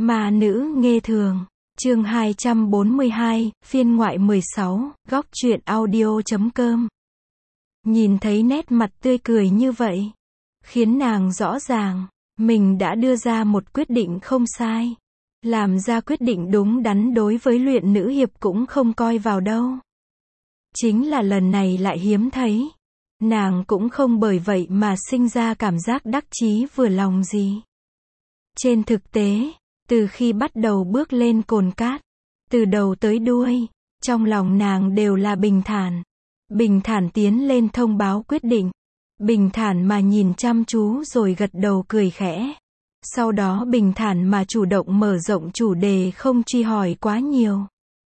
Ma nữ nghê thường, chương 242, phiên ngoại 16, góc truyện audio.com. Nhìn thấy nét mặt tươi cười như vậy, khiến nàng rõ ràng, mình đã đưa ra một quyết định không sai. Làm ra quyết định đúng đắn đối với Luyện nữ hiệp cũng không coi vào đâu. Chính là lần này lại hiếm thấy. Nàng cũng không bởi vậy mà sinh ra cảm giác đắc chí vừa lòng gì. Trên thực tế, từ khi bắt đầu bước lên cồn cát, từ đầu tới đuôi, trong lòng nàng đều là bình thản. Bình thản tiến lên thông báo quyết định. Bình thản mà nhìn chăm chú rồi gật đầu cười khẽ. Sau đó bình thản mà chủ động mở rộng chủ đề không truy hỏi quá nhiều.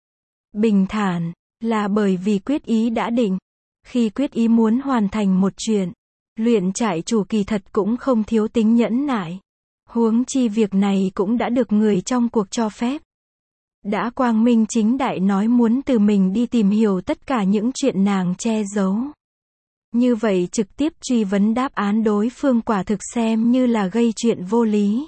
Bình thản, là bởi vì quyết ý đã định. Khi quyết ý muốn hoàn thành một chuyện, Luyện trại chủ kỳ thật cũng không thiếu tính nhẫn nại. Huống chi việc này cũng đã được người trong cuộc cho phép. Đã quang minh chính đại nói muốn tự mình đi tìm hiểu tất cả những chuyện nàng che giấu. Như vậy trực tiếp truy vấn đáp án đối phương quả thực xem như là gây chuyện vô lý.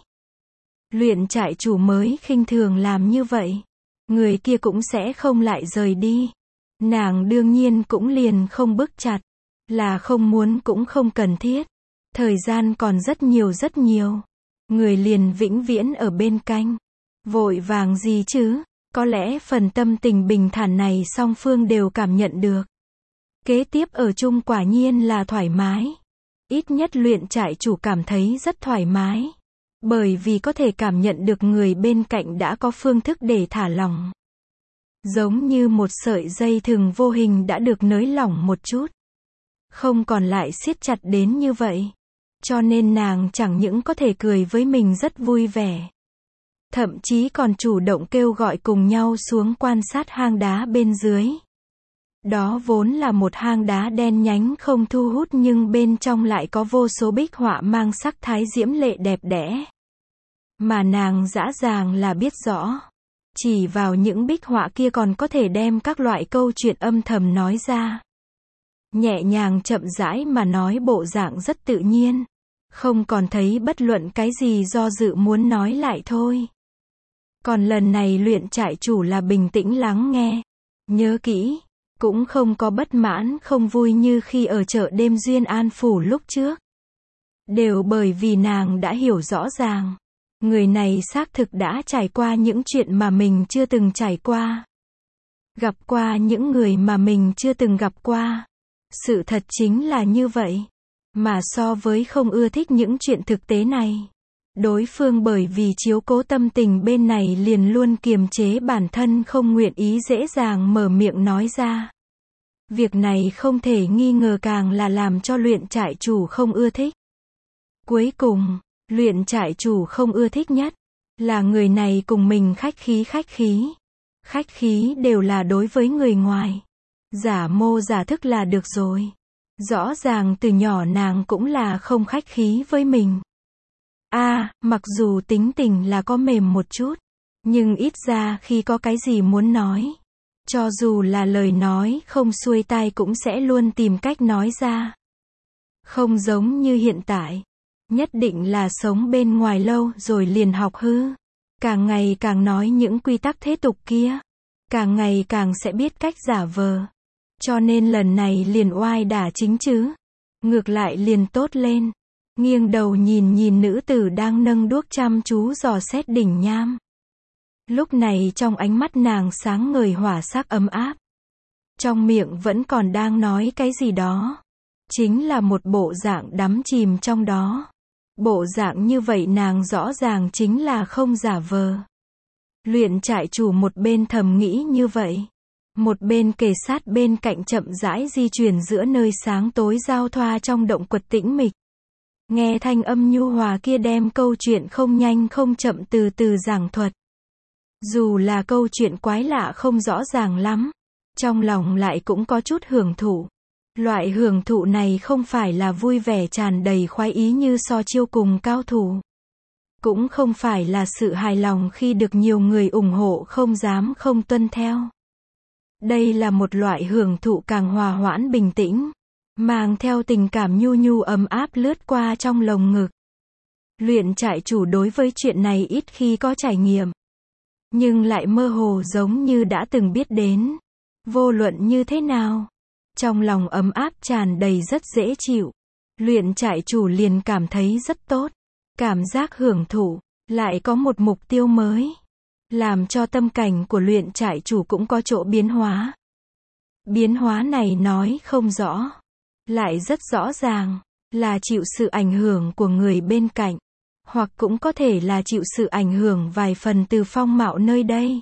Luyện trại chủ mới khinh thường làm như vậy. Người kia cũng sẽ không lại rời đi. Nàng đương nhiên cũng liền không bức chặt. Là không muốn cũng không cần thiết. Thời gian còn rất nhiều. Người liền vĩnh viễn ở bên cạnh. Vội vàng gì chứ? Có lẽ phần tâm tình bình thản này song phương đều cảm nhận được. Kế tiếp ở chung quả nhiên là thoải mái. Ít nhất Luyện trại chủ cảm thấy rất thoải mái. Bởi vì có thể cảm nhận được người bên cạnh đã có phương thức để thả lỏng. Giống như một sợi dây thừng vô hình đã được nới lỏng một chút. Không còn lại siết chặt đến như vậy. Cho nên nàng chẳng những có thể cười với mình rất vui vẻ. Thậm chí còn chủ động kêu gọi cùng nhau xuống quan sát hang đá bên dưới. Đó vốn là một hang đá đen nhánh không thu hút nhưng bên trong lại có vô số bích họa mang sắc thái diễm lệ đẹp đẽ. Mà nàng rõ ràng là biết rõ. Chỉ vào những bích họa kia còn có thể đem các loại câu chuyện âm thầm nói ra. Nhẹ nhàng chậm rãi mà nói bộ dạng rất tự nhiên. Không còn thấy bất luận cái gì do dự muốn nói lại thôi. Còn lần này Luyện trại chủ là bình tĩnh lắng nghe. Nhớ kỹ. Cũng không có bất mãn không vui như khi ở chợ đêm Duyên An Phủ lúc trước. Đều bởi vì nàng đã hiểu rõ ràng. Người này xác thực đã trải qua những chuyện mà mình chưa từng trải qua. Gặp qua những người mà mình chưa từng gặp qua. Sự thật chính là như vậy. Mà so với không ưa thích những chuyện thực tế này. Đối phương bởi vì chiếu cố tâm tình bên này liền luôn kiềm chế bản thân không nguyện ý dễ dàng mở miệng nói ra. Việc này không thể nghi ngờ càng là làm cho Luyện trại chủ không ưa thích. Cuối cùng, Luyện trại chủ không ưa thích nhất là người này cùng mình khách khí. Khách khí đều là đối với người ngoài. Giả mô giả thức là được rồi. Rõ ràng từ nhỏ nàng cũng là không khách khí với mình. Mặc dù tính tình là có mềm một chút, nhưng ít ra khi có cái gì muốn nói, cho dù là lời nói không xuôi tai cũng sẽ luôn tìm cách nói ra. Không giống như hiện tại. Nhất định là sống bên ngoài lâu rồi liền học hư. Càng ngày càng nói những quy tắc thế tục kia. Càng ngày càng sẽ biết cách giả vờ. Cho nên lần này liền oai đả chính chứ. Ngược lại liền tốt lên. Nghiêng đầu nhìn nữ tử đang nâng đuốc chăm chú dò xét đỉnh nham. Lúc này trong ánh mắt nàng sáng ngời hỏa sắc ấm áp. Trong miệng vẫn còn đang nói cái gì đó. Chính là một bộ dạng đắm chìm trong đó. Bộ dạng như vậy nàng rõ ràng chính là không giả vờ. Luyện trại chủ một bên thầm nghĩ như vậy. Một bên kề sát bên cạnh chậm rãi di chuyển giữa nơi sáng tối giao thoa trong động quật tĩnh mịch. Nghe thanh âm nhu hòa kia đem câu chuyện không nhanh không chậm từ từ giảng thuật. Dù là câu chuyện quái lạ không rõ ràng lắm, trong lòng lại cũng có chút hưởng thụ. Loại hưởng thụ này không phải là vui vẻ tràn đầy khoái ý như so chiêu cùng cao thủ. Cũng không phải là sự hài lòng khi được nhiều người ủng hộ không dám không tuân theo. Đây là một loại hưởng thụ càng hòa hoãn bình tĩnh, mang theo tình cảm nhu ấm áp lướt qua trong lồng ngực. Luyện trại chủ đối với chuyện này ít khi có trải nghiệm, nhưng lại mơ hồ giống như đã từng biết đến. Vô luận như thế nào, trong lòng ấm áp tràn đầy rất dễ chịu. Luyện trại chủ liền cảm thấy rất tốt. Cảm giác hưởng thụ, lại có một mục tiêu mới, làm cho tâm cảnh của luyện trại chủ cũng có chỗ biến hóa. Biến hóa này nói không rõ, lại rất rõ ràng, là chịu sự ảnh hưởng của người bên cạnh, hoặc cũng có thể là chịu sự ảnh hưởng vài phần từ phong mạo nơi đây.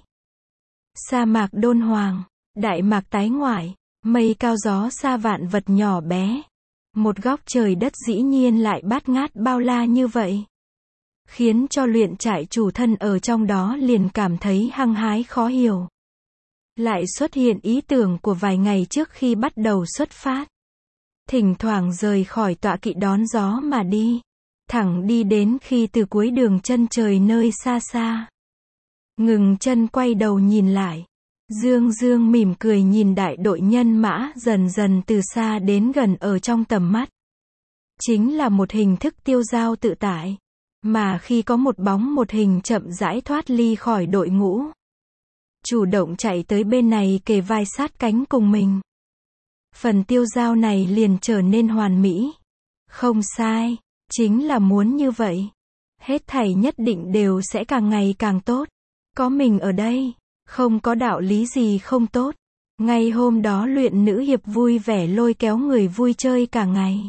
Sa mạc đôn hoàng, đại mạc tái ngoại, mây cao gió xa vạn vật nhỏ bé. Một góc trời đất dĩ nhiên lại bát ngát bao la như vậy, khiến cho luyện trại chủ thân ở trong đó liền cảm thấy hăng hái khó hiểu. Lại xuất hiện ý tưởng của vài ngày trước khi bắt đầu xuất phát. Thỉnh thoảng rời khỏi tọa kỵ đón gió mà đi, thẳng đi đến khi từ cuối đường chân trời nơi xa xa. Ngừng chân quay đầu nhìn lại. Dương dương mỉm cười nhìn đại đội nhân mã dần dần từ xa đến gần ở trong tầm mắt. Chính là một hình thức tiêu dao tự tại. Mà khi có một bóng một hình chậm rãi thoát ly khỏi đội ngũ, chủ động chạy tới bên này kề vai sát cánh cùng mình. Phần tiêu dao này liền trở nên hoàn mỹ. Không sai, chính là muốn như vậy. Hết thảy nhất định đều sẽ càng ngày càng tốt. Có mình ở đây, không có đạo lý gì không tốt. Ngay hôm đó luyện nữ hiệp vui vẻ lôi kéo người vui chơi cả ngày.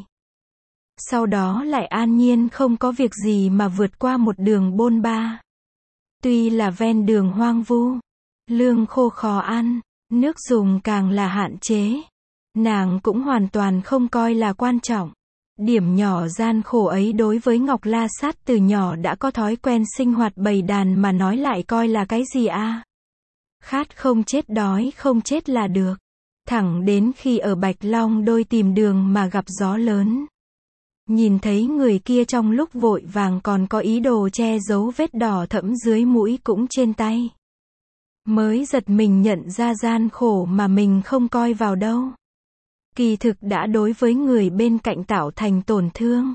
Sau đó lại an nhiên không có việc gì mà vượt qua một đường bôn ba. Tuy là ven đường hoang vu, lương khô khó ăn, nước dùng càng là hạn chế, nàng cũng hoàn toàn không coi là quan trọng. Điểm nhỏ gian khổ ấy đối với Ngọc La Sát từ nhỏ đã có thói quen sinh hoạt bầy đàn mà nói lại coi là cái gì a? Khát không chết đói không chết là được. Thẳng đến khi ở Bạch Long Đôi tìm đường mà gặp gió lớn. Nhìn thấy người kia trong lúc vội vàng còn có ý đồ che giấu vết đỏ thẫm dưới mũi cũng trên tay. Mới giật mình nhận ra gian khổ mà mình không coi vào đâu. Kỳ thực đã đối với người bên cạnh tạo thành tổn thương.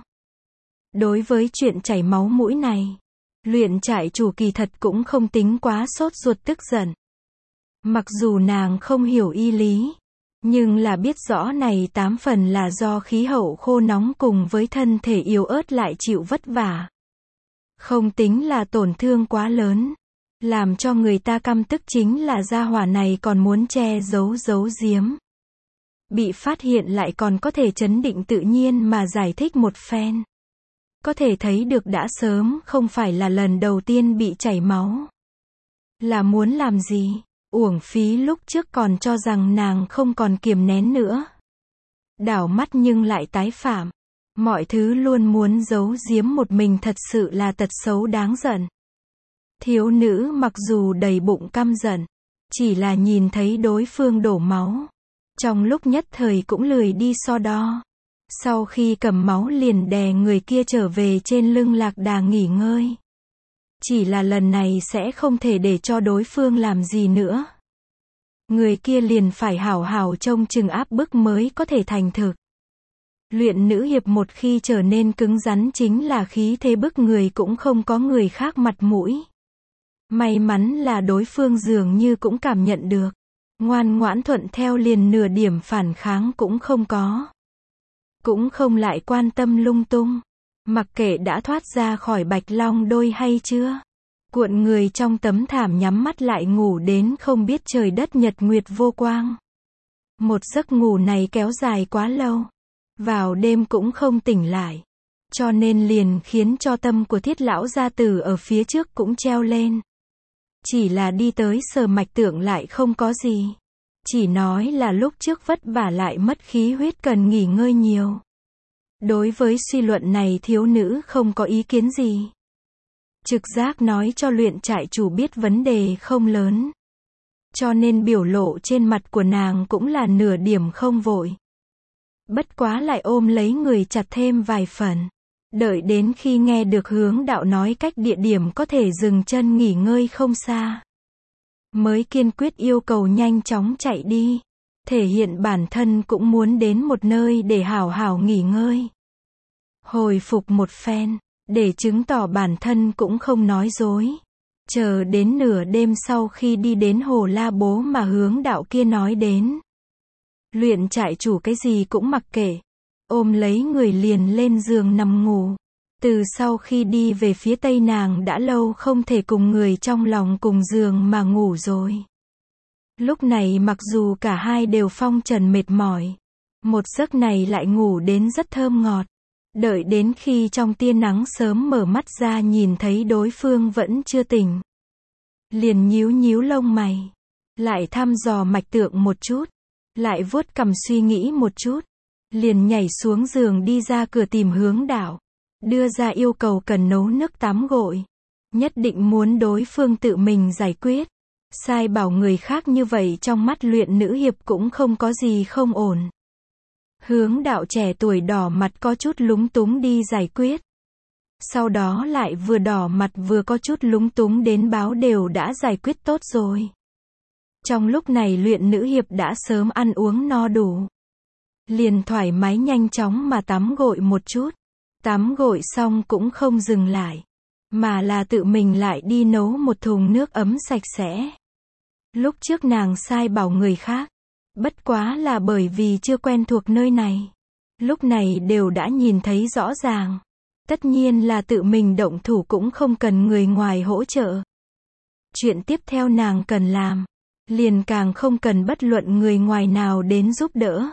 Đối với chuyện chảy máu mũi này, luyện trại chủ kỳ thật cũng không tính quá sốt ruột tức giận. Mặc dù nàng không hiểu y lý, nhưng là biết rõ này 8 phần là do khí hậu khô nóng cùng với thân thể yếu ớt lại chịu vất vả. Không tính là tổn thương quá lớn. Làm cho người ta căm tức chính là gia hỏa này còn muốn che giấu giếm. Bị phát hiện lại còn có thể trấn định tự nhiên mà giải thích một phen. Có thể thấy được đã sớm không phải là lần đầu tiên bị chảy máu. Là muốn làm gì? Uổng phí lúc trước còn cho rằng nàng không còn kiềm nén nữa. Đảo mắt nhưng lại tái phạm. Mọi thứ luôn muốn giấu giếm một mình thật sự là tật xấu đáng giận. Thiếu nữ mặc dù đầy bụng căm giận, chỉ là nhìn thấy đối phương đổ máu. Trong lúc nhất thời cũng lười đi so đo. Sau khi cầm máu liền đè người kia trở về trên lưng lạc đà nghỉ ngơi. Chỉ là lần này sẽ không thể để cho đối phương làm gì nữa. Người kia liền phải hảo hảo trông chừng áp bức mới có thể thành thực. Luyện nữ hiệp một khi trở nên cứng rắn chính là khí thế bức người cũng không có người khác mặt mũi. May mắn là đối phương dường như cũng cảm nhận được. Ngoan ngoãn thuận theo liền nửa điểm phản kháng cũng không có. Cũng không lại quan tâm lung tung. Mặc kệ đã thoát ra khỏi Bạch Long Đôi hay chưa. Cuộn người trong tấm thảm nhắm mắt lại ngủ đến không biết trời đất nhật nguyệt vô quang. Một giấc ngủ này kéo dài quá lâu. Vào đêm cũng không tỉnh lại. Cho nên liền khiến cho tâm của Thiết lão gia tử ở phía trước cũng treo lên. Chỉ là đi tới sờ mạch tượng lại không có gì. Chỉ nói là lúc trước vất vả lại mất khí huyết cần nghỉ ngơi nhiều. Đối với suy luận này thiếu nữ không có ý kiến gì. Trực giác nói cho luyện trại chủ biết vấn đề không lớn. Cho nên biểu lộ trên mặt của nàng cũng là nửa điểm không vội. Bất quá lại ôm lấy người chặt thêm vài phần. Đợi đến khi nghe được hướng đạo nói cách địa điểm có thể dừng chân nghỉ ngơi không xa. Mới kiên quyết yêu cầu nhanh chóng chạy đi. Thể hiện bản thân cũng muốn đến một nơi để hảo hảo nghỉ ngơi. Hồi phục một phen. để chứng tỏ bản thân cũng không nói dối. Chờ đến nửa đêm sau khi đi đến hồ La Bố mà hướng đạo kia nói đến. Luyện trại chủ cái gì cũng mặc kệ. Ôm lấy người liền lên giường nằm ngủ. Từ sau khi đi về phía tây nàng đã lâu không thể cùng người trong lòng cùng giường mà ngủ rồi. Lúc này mặc dù cả hai đều phong trần mệt mỏi, một giấc này lại ngủ đến rất thơm ngọt. Đợi đến khi trong tia nắng sớm mở mắt ra nhìn thấy đối phương vẫn chưa tỉnh. Liền nhíu nhíu lông mày. Lại thăm dò mạch tượng một chút. Lại vuốt cằm suy nghĩ một chút. Liền nhảy xuống giường đi ra cửa tìm hướng đạo. Đưa ra yêu cầu cần nấu nước tắm gội. Nhất định muốn đối phương tự mình giải quyết. Sai bảo người khác như vậy trong mắt luyện nữ hiệp cũng không có gì không ổn. Hướng đạo trẻ tuổi đỏ mặt có chút lúng túng đi giải quyết. Sau đó lại vừa đỏ mặt vừa có chút lúng túng đến báo đều đã giải quyết tốt rồi. Trong lúc này luyện nữ hiệp đã sớm ăn uống no đủ. Liền thoải mái nhanh chóng mà tắm gội một chút. Tắm gội xong cũng không dừng lại. Mà là tự mình lại đi nấu một thùng nước ấm sạch sẽ. Lúc trước nàng sai bảo người khác. Bất quá là bởi vì chưa quen thuộc nơi này. Lúc này đều đã nhìn thấy rõ ràng. Tất nhiên là tự mình động thủ cũng không cần người ngoài hỗ trợ. Chuyện tiếp theo nàng cần làm. Liền càng không cần bất luận người ngoài nào đến giúp đỡ.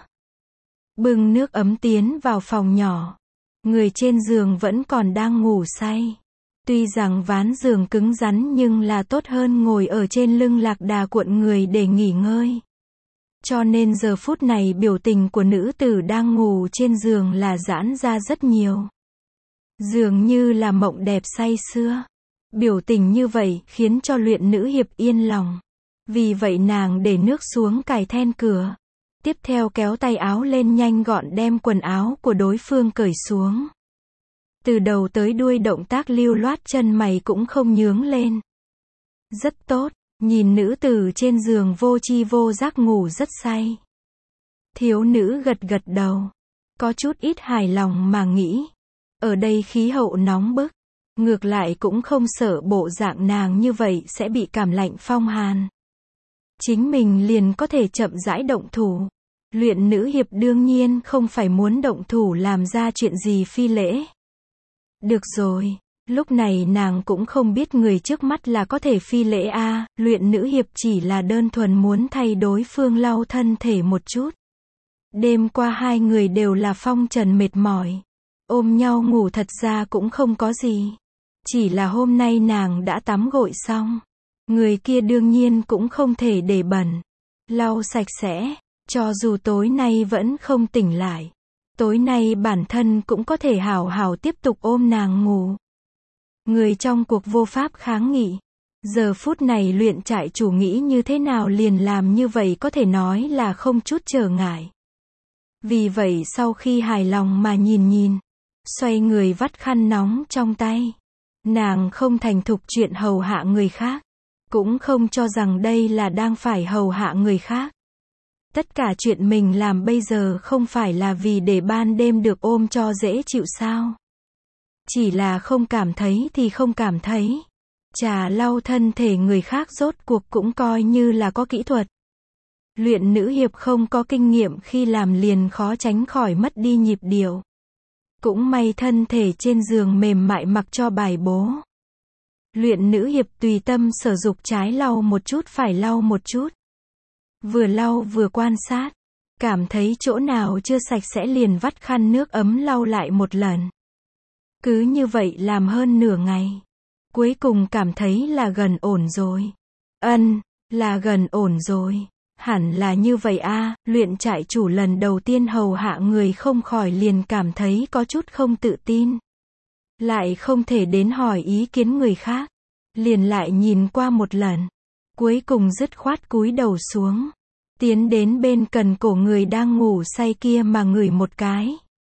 Bưng nước ấm tiến vào phòng nhỏ. Người trên giường vẫn còn đang ngủ say. Tuy rằng ván giường cứng rắn nhưng là tốt hơn ngồi ở trên lưng lạc đà cuộn người để nghỉ ngơi. Cho nên giờ phút này biểu tình của nữ tử đang ngủ trên giường là giãn ra rất nhiều. Dường như là mộng đẹp say sưa. Biểu tình như vậy khiến cho luyện nữ hiệp yên lòng. Vì vậy nàng để nước xuống cài then cửa. Tiếp theo kéo tay áo lên nhanh gọn đem quần áo của đối phương cởi xuống. Từ đầu tới đuôi động tác lưu loát chân mày cũng không nhướng lên. Rất tốt, nhìn nữ tử trên giường vô chi vô giác ngủ rất say. Thiếu nữ gật gật đầu. Có chút ít hài lòng mà nghĩ. Ở đây khí hậu nóng bức. Ngược lại cũng không sợ bộ dạng nàng như vậy sẽ bị cảm lạnh phong hàn. Chính mình liền có thể chậm rãi động thủ. Luyện nữ hiệp đương nhiên không phải muốn động thủ làm ra chuyện gì phi lễ. Được rồi, lúc này nàng cũng không biết người trước mắt là có thể phi lễ a, luyện nữ hiệp chỉ là đơn thuần muốn thay đối phương lau thân thể một chút. Đêm qua hai người đều là phong trần mệt mỏi. Ôm nhau ngủ thật ra cũng không có gì. Chỉ là hôm nay nàng đã tắm gội xong. Người kia đương nhiên cũng không thể để bẩn. Lau sạch sẽ, cho dù tối nay vẫn không tỉnh lại. Tối nay bản thân cũng có thể hào hào tiếp tục ôm nàng ngủ. Người trong cuộc vô pháp kháng nghị. Giờ phút này luyện trại chủ nghĩ như thế nào liền làm như vậy có thể nói là không chút trở ngại. Vì vậy sau khi hài lòng mà nhìn, xoay người vắt khăn nóng trong tay. Nàng không thành thục chuyện hầu hạ người khác. Cũng không cho rằng đây là đang phải hầu hạ người khác. Tất cả chuyện mình làm bây giờ không phải là vì để ban đêm được ôm cho dễ chịu sao. Chỉ là không cảm thấy thì không cảm thấy. Trà lau thân thể người khác rốt cuộc cũng coi như là có kỹ thuật. Luyện nữ hiệp không có kinh nghiệm khi làm liền khó tránh khỏi mất đi nhịp điệu. Cũng may thân thể trên giường mềm mại mặc cho bài bố. Luyện nữ hiệp tùy tâm sở dục trái lau một chút phải lau một chút. Vừa lau vừa quan sát. Cảm thấy chỗ nào chưa sạch sẽ liền vắt khăn nước ấm lau lại một lần. Cứ như vậy làm hơn nửa ngày. Cuối cùng cảm thấy là gần ổn rồi. Là gần ổn rồi. Hẳn là như vậy a, luyện trại chủ lần đầu tiên hầu hạ người không khỏi liền cảm thấy có chút không tự tin. Lại không thể đến hỏi ý kiến người khác. Liền lại nhìn qua một lần. Cuối cùng dứt khoát cúi đầu xuống. Tiến đến bên cần cổ người đang ngủ say kia mà ngửi một cái.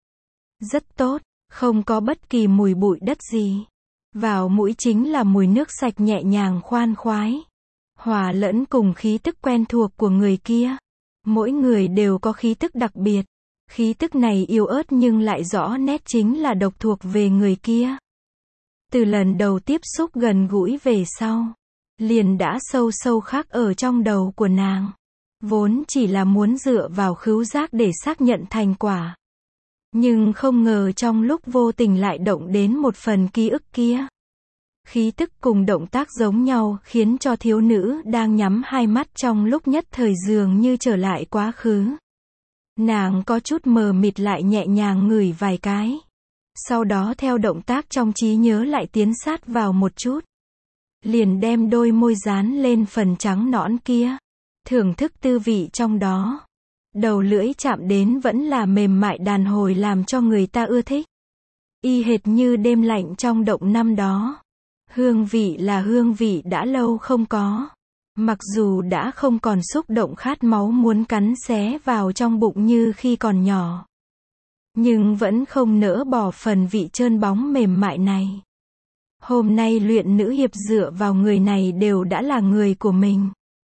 Rất tốt, không có bất kỳ mùi bụi đất gì. Vào mũi chính là mùi nước sạch nhẹ nhàng khoan khoái. Hòa lẫn cùng khí tức quen thuộc của người kia. Mỗi người đều có khí tức đặc biệt. Khí tức này yếu ớt nhưng lại rõ nét chính là độc thuộc về người kia. Từ lần đầu tiếp xúc gần gũi về sau, liền đã sâu sâu khắc ở trong đầu của nàng. Vốn chỉ là muốn dựa vào khứu giác để xác nhận thành quả. Nhưng không ngờ trong lúc vô tình lại động đến một phần ký ức kia. Khí tức cùng động tác giống nhau khiến cho thiếu nữ đang nhắm hai mắt trong lúc nhất thời dường như trở lại quá khứ. Nàng có chút mờ mịt lại nhẹ nhàng ngửi vài cái. Sau đó theo động tác trong trí nhớ lại tiến sát vào một chút. Liền đem đôi môi dán lên phần trắng nõn kia. Thưởng thức tư vị trong đó. Đầu lưỡi chạm đến vẫn là mềm mại đàn hồi làm cho người ta ưa thích. Y hệt như đêm lạnh trong động năm đó. Hương vị là hương vị đã lâu không có. Mặc dù đã không còn xúc động khát máu muốn cắn xé vào trong bụng như khi còn nhỏ. Nhưng vẫn không nỡ bỏ phần vị trơn bóng mềm mại này. Hôm nay luyện nữ hiệp dựa vào người này đều đã là người của mình.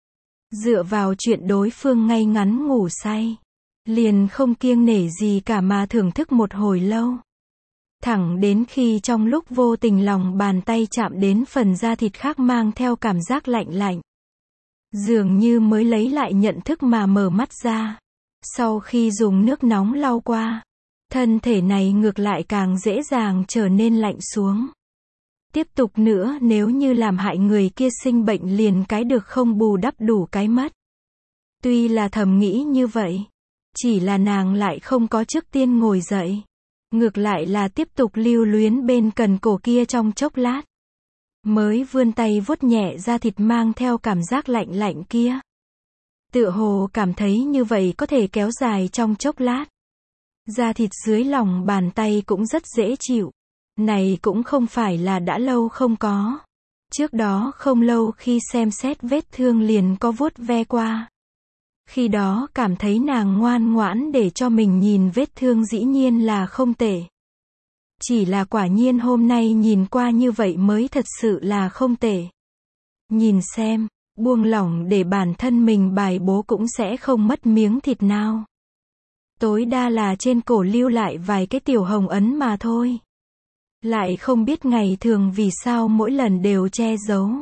Dựa vào chuyện đối phương ngay ngắn ngủ say. Liền không kiêng nể gì cả mà thưởng thức một hồi lâu. Thẳng đến khi trong lúc vô tình lòng bàn tay chạm đến phần da thịt khác mang theo cảm giác lạnh lạnh. Dường như mới lấy lại nhận thức mà mở mắt ra. Sau khi dùng nước nóng lau qua, thân thể này ngược lại càng dễ dàng trở nên lạnh xuống. Tiếp tục nữa nếu như làm hại người kia sinh bệnh liền cái được không bù đắp đủ cái mất. Tuy là thầm nghĩ như vậy, chỉ là nàng lại không có trước tiên ngồi dậy. Ngược lại là tiếp tục lưu luyến bên cần cổ kia trong chốc lát. Mới vươn tay vuốt nhẹ da thịt mang theo cảm giác lạnh lạnh kia. Tựa hồ cảm thấy như vậy có thể kéo dài trong chốc lát. Da thịt dưới lòng bàn tay cũng rất dễ chịu. Này cũng không phải là đã lâu không có. Trước đó không lâu khi xem xét vết thương liền có vuốt ve qua. Khi đó cảm thấy nàng ngoan ngoãn để cho mình nhìn vết thương dĩ nhiên là không tệ. Chỉ là quả nhiên hôm nay nhìn qua như vậy mới thật sự là không tệ. Nhìn xem, buông lỏng để bản thân mình bài bố cũng sẽ không mất miếng thịt nào. Tối đa là trên cổ lưu lại vài cái tiểu hồng ấn mà thôi. Lại không biết ngày thường vì sao mỗi lần đều che giấu.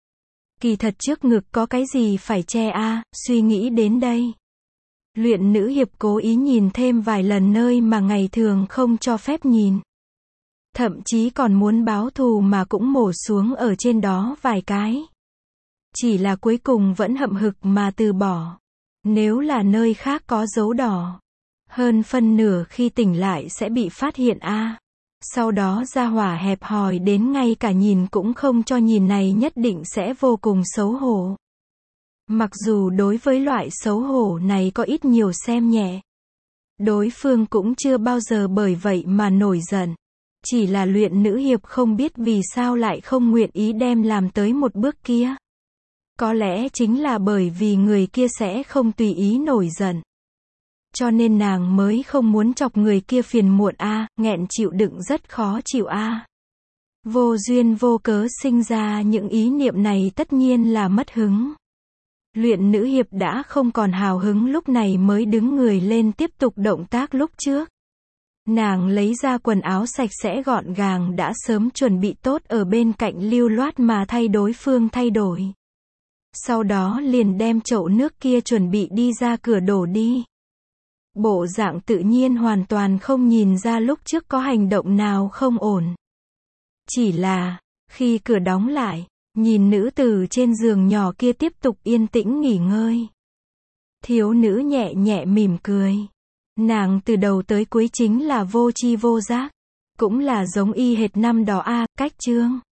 Kỳ thật trước ngực có cái gì phải che a, suy nghĩ đến đây. Luyện nữ hiệp cố ý nhìn thêm vài lần nơi mà ngày thường không cho phép nhìn. Thậm chí còn muốn báo thù mà cũng mổ xuống ở trên đó vài cái. Chỉ là cuối cùng vẫn hậm hực mà từ bỏ. Nếu là nơi khác có dấu đỏ, hơn phân nửa khi tỉnh lại sẽ bị phát hiện a. Sau đó ra hỏa hẹp hòi đến ngay cả nhìn cũng không cho nhìn này nhất định sẽ vô cùng xấu hổ. Mặc dù đối với loại xấu hổ này có ít nhiều xem nhẹ. Đối phương cũng chưa bao giờ bởi vậy mà nổi giận. Chỉ là luyện nữ hiệp không biết vì sao lại không nguyện ý đem làm tới một bước kia. Có lẽ chính là bởi vì người kia sẽ không tùy ý nổi giận. Cho nên nàng mới không muốn chọc người kia phiền muộn a, nghẹn chịu đựng rất khó chịu a. Vô duyên vô cớ sinh ra những ý niệm này tất nhiên là mất hứng. Luyện nữ hiệp đã không còn hào hứng lúc này mới đứng người lên tiếp tục động tác lúc trước. Nàng lấy ra quần áo sạch sẽ gọn gàng đã sớm chuẩn bị tốt ở bên cạnh lưu loát mà thay đối phương thay đổi. Sau đó liền đem chậu nước kia chuẩn bị đi ra cửa đổ đi. Bộ dạng tự nhiên hoàn toàn không nhìn ra lúc trước có hành động nào không ổn. Chỉ là, khi cửa đóng lại, nhìn nữ tử trên giường nhỏ kia tiếp tục yên tĩnh nghỉ ngơi. Thiếu nữ nhẹ nhẹ mỉm cười. Nàng từ đầu tới cuối chính là vô tri vô giác. Cũng là giống y hệt năm đó a, cách chương.